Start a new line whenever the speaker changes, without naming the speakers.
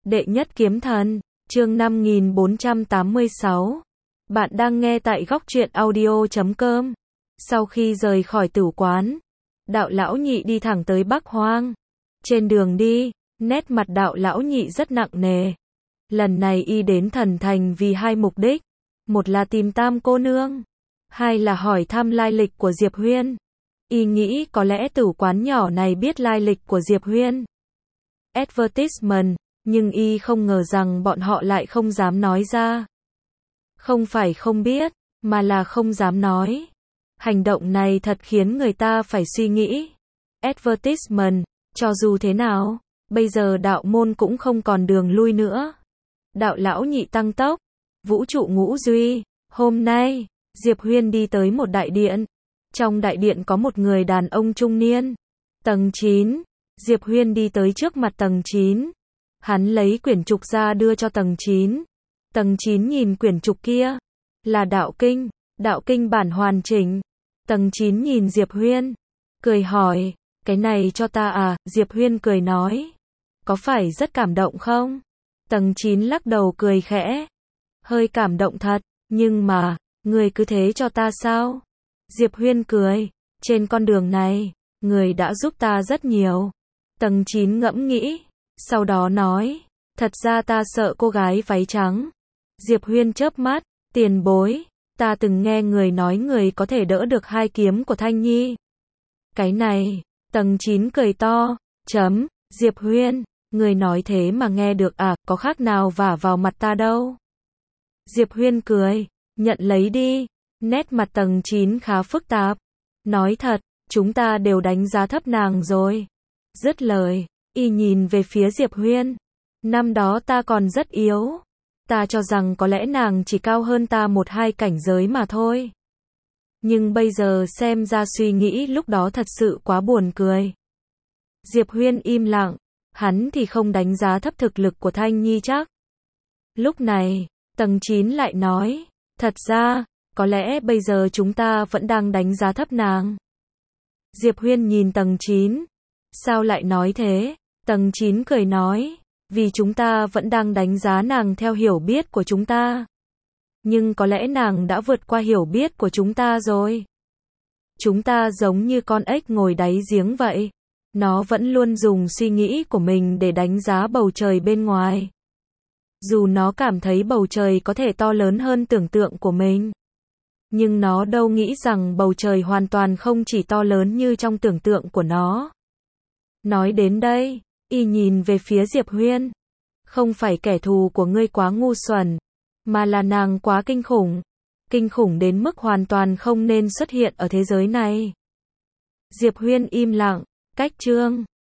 Đệ nhất kiếm thần, chương 5486. Bạn đang nghe tại góc truyện audio.com. Sau khi rời khỏi tử quán, đạo lão nhị đi thẳng tới Bắc Hoang. Trên đường đi, nét mặt đạo lão nhị rất nặng nề. Lần này y đến Thần Thành vì hai mục đích. Một là tìm Tam cô nương, hai là hỏi thăm lai lịch của Diệp Huyên. Y nghĩ có lẽ tử quán nhỏ này biết lai lịch của Diệp Huyên. Advertisement, nhưng y không ngờ rằng bọn họ lại không dám nói ra. Không phải không biết, mà là không dám nói. Hành động này thật khiến người ta phải suy nghĩ. Advertisement, cho dù thế nào, bây giờ đạo môn cũng không còn đường lui nữa. Đạo lão nhị tăng tốc, vũ trụ ngũ duy. Hôm nay, Diệp Huyên đi tới một đại điện. Trong đại điện có một người đàn ông trung niên. Tầng 9, Diệp Huyên đi tới trước mặt tầng 9. Hắn lấy quyển trục ra đưa cho tầng 9. Tầng 9 nhìn quyển trục kia, là đạo kinh bản hoàn chỉnh. Tầng 9 nhìn Diệp Huyên, cười hỏi, cái này cho ta à? Diệp Huyên cười nói, có phải rất cảm động không? Tầng 9 lắc đầu cười khẽ, hơi cảm động thật, nhưng mà, người cứ thế cho ta sao? Diệp Huyên cười, trên con đường này, người đã giúp ta rất nhiều. Tầng 9 ngẫm nghĩ, sau đó nói, thật ra ta sợ cô gái váy trắng. Diệp Huyên chớp mắt, tiền bối, ta từng nghe người nói người có thể đỡ được hai kiếm của Thanh Nhi. Cái này, tầng 9 cười to, Diệp Huyên, người nói thế mà nghe được à, có khác nào vả vào mặt ta đâu. Diệp Huyên cười, nhận lấy đi. Nét mặt tầng 9 khá phức tạp. Nói thật, chúng ta đều đánh giá thấp nàng rồi. Dứt lời, y nhìn về phía Diệp Huyên. Năm đó ta còn rất yếu. Ta cho rằng có lẽ nàng chỉ cao hơn ta 1-2 cảnh giới mà thôi. Nhưng bây giờ xem ra suy nghĩ lúc đó thật sự quá buồn cười. Diệp Huyên im lặng, hắn thì không đánh giá thấp thực lực của Thanh Nhi chắc. Lúc này, tầng 9 lại nói, thật ra, có lẽ bây giờ chúng ta vẫn đang đánh giá thấp nàng. Diệp Huyên nhìn tầng 9. Sao lại nói thế? Tầng 9 cười nói, vì chúng ta vẫn đang đánh giá nàng theo hiểu biết của chúng ta. Nhưng có lẽ nàng đã vượt qua hiểu biết của chúng ta rồi. Chúng ta giống như con ếch ngồi đáy giếng vậy. Nó vẫn luôn dùng suy nghĩ của mình để đánh giá bầu trời bên ngoài. Dù nó cảm thấy bầu trời có thể to lớn hơn tưởng tượng của mình. Nhưng nó đâu nghĩ rằng bầu trời hoàn toàn không chỉ to lớn như trong tưởng tượng của nó. Nói đến đây, y nhìn về phía Diệp Huyên. Không phải kẻ thù của ngươi quá ngu xuẩn, mà là nàng quá kinh khủng. Kinh khủng đến mức hoàn toàn không nên xuất hiện ở thế giới này. Diệp Huyên im lặng, cách chương